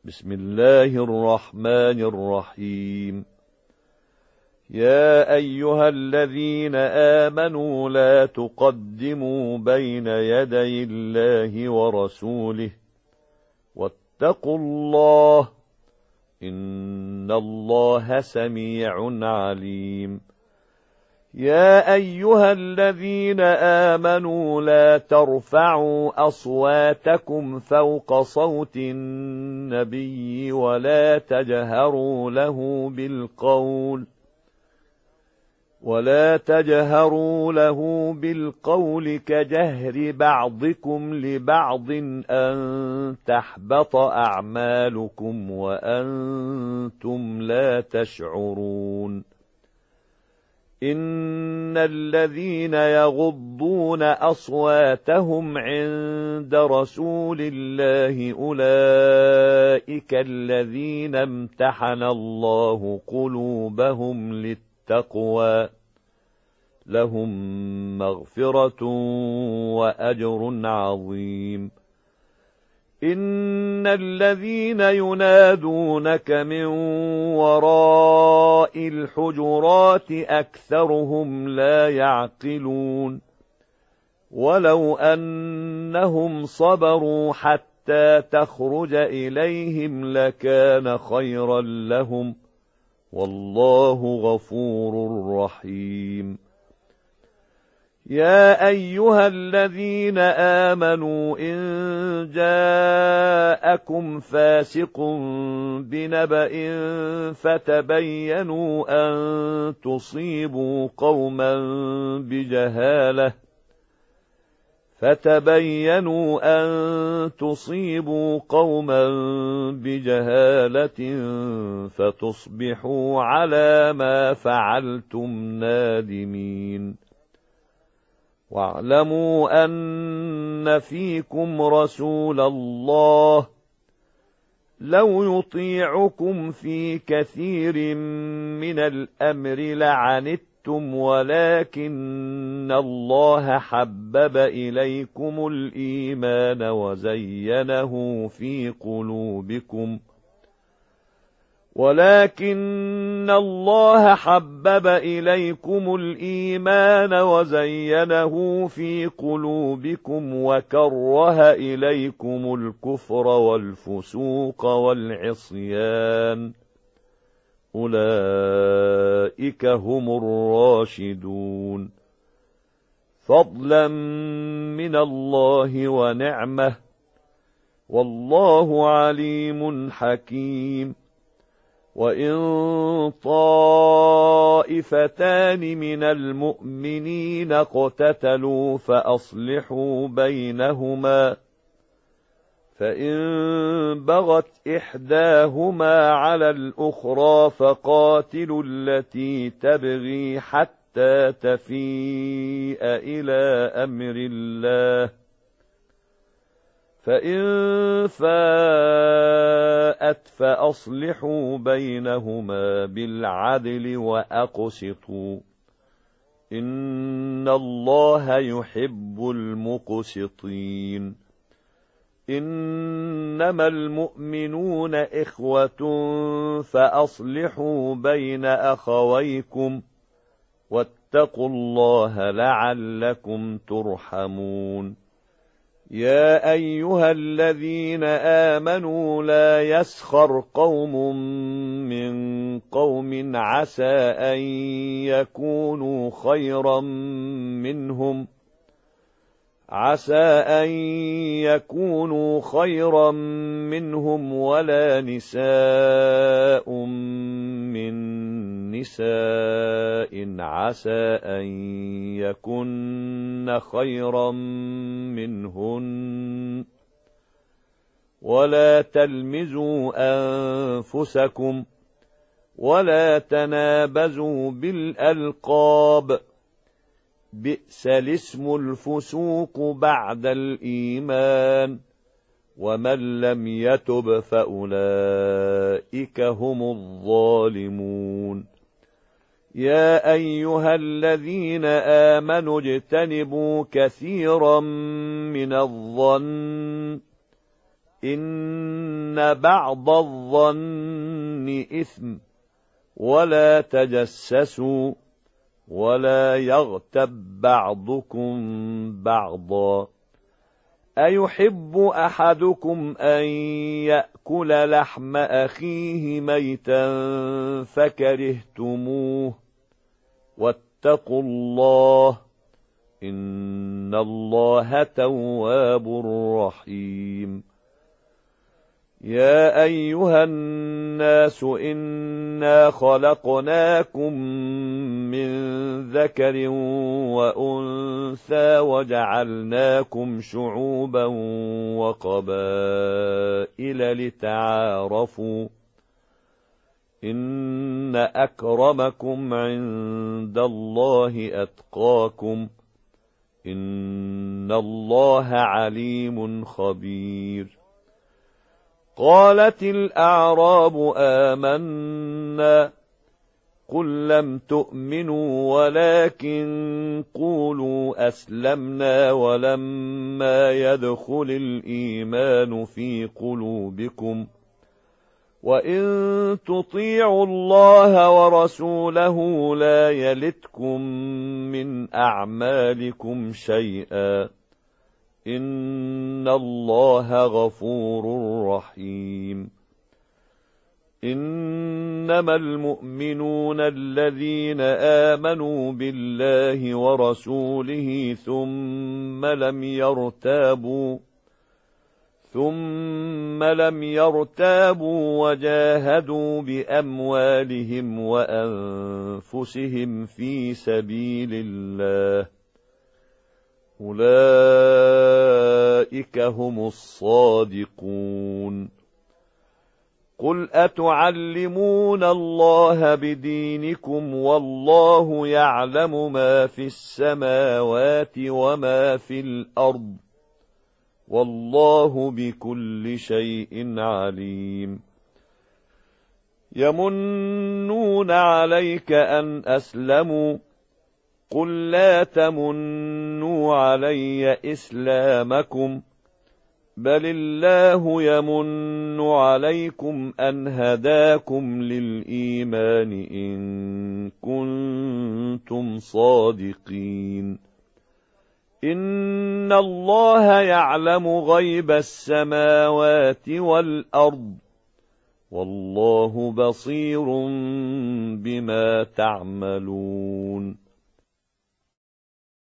بسم الله الرحمن الرحيم. يا أيها الذين آمنوا لا تقدموا بين يدي الله ورسوله واتقوا الله إن الله سميع عليم. يا أيها الذين آمنوا لا ترفعوا أصواتكم فوق صوت النبي ولا تجهروا له بالقول كجهر بعضكم لبعض أن تحبط أعمالكم وأنتم لا تشعرون. إن الذين يغضون أصواتهم عند رسول الله أولئك الذين امتحن الله قلوبهم للتقوى لهم مغفرة وأجر عظيم. إن الذين ينادونك من وراء الحجرات أكثرهم لا يعقلون. ولو أنهم صبروا حتى تخرج إليهم لكان خيرا لهم والله غفور رحيم. يا أيها الذين آمنوا إن جاءكم فاسق بنبأ فتبينوا أن تصيبوا قوما بجهالة فتصبحوا على ما فعلتم نادمين. واعلموا أن فيكم رسول الله لو يطيعكم في كثير من الأمر لعنتم ولكن الله حبب إليكم الإيمان وزينه في قلوبكم وكره إليكم الكفر والفسوق والعصيان أولئك هم الراشدون فضلا من الله ونعمة والله عليم حكيم. وإن طائفتان من المؤمنين اقتتلوا فأصلحوا بينهما فإن بغت إحداهما على الأخرى فقاتلوا التي تبغي حتى تفيء إلى أمر الله فإن فاءت فأصلحوا بينهما بالعدل وأقسطوا إن الله يحب المقسطين. إنما المؤمنون إخوة فأصلحوا بين أخويكم واتقوا الله لعلكم ترحمون. يا أيها الذين آمنوا لا يسخر قوم من قوم عسى أن يكونوا خيرا منهم ولا نساء من نساء عسى أن يكن خيرا منهن ولا تلمزوا أنفسكم ولا تنابزوا بالألقاب بئس الاسم الفسوق بعد الإيمان ومن لم يتب فأولئك هم الظالمون. يا أيها الذين آمنوا اجتنبوا كثيرا من الظن إن بعض الظن إثم ولا تجسسوا ولا يغتب بعضكم بعضا أيحب أحدكم أن يأكل لحم أخيه ميتا فكرهتموه واتقوا الله إن الله تواب رحيم يا أيها الناس إنا خلقناكم من ذكر وأنثى وجعلناكم شعوبا وقبائل لتعارفوا إن أكرمكم عند الله أتقاكم إن الله عليم خبير قالت الأعراب آمنا قل لم تؤمنوا ولكن قولوا أسلمنا ولما يدخل الإيمان في قلوبكم وإن تطيعوا الله ورسوله لا يلتكم من أعمالكم شيئا إن الله غفور رحيم إنما المؤمنون الذين آمنوا بالله ورسوله ثم لم يرتابوا وجاهدوا بأموالهم وأنفسهم في سبيل الله أولئك هم الصادقون قل أتعلمون الله بدينكم والله يعلم ما في السماوات وما في الأرض والله بكل شيء عليم يمنون عليك أن أسلموا قل لا تمنوا علي إسلامكم بل الله يمن عليكم أن هداكم للإيمان إن كنتم صادقين إن الله يعلم غيب السماوات والأرض والله بصير بما تعملون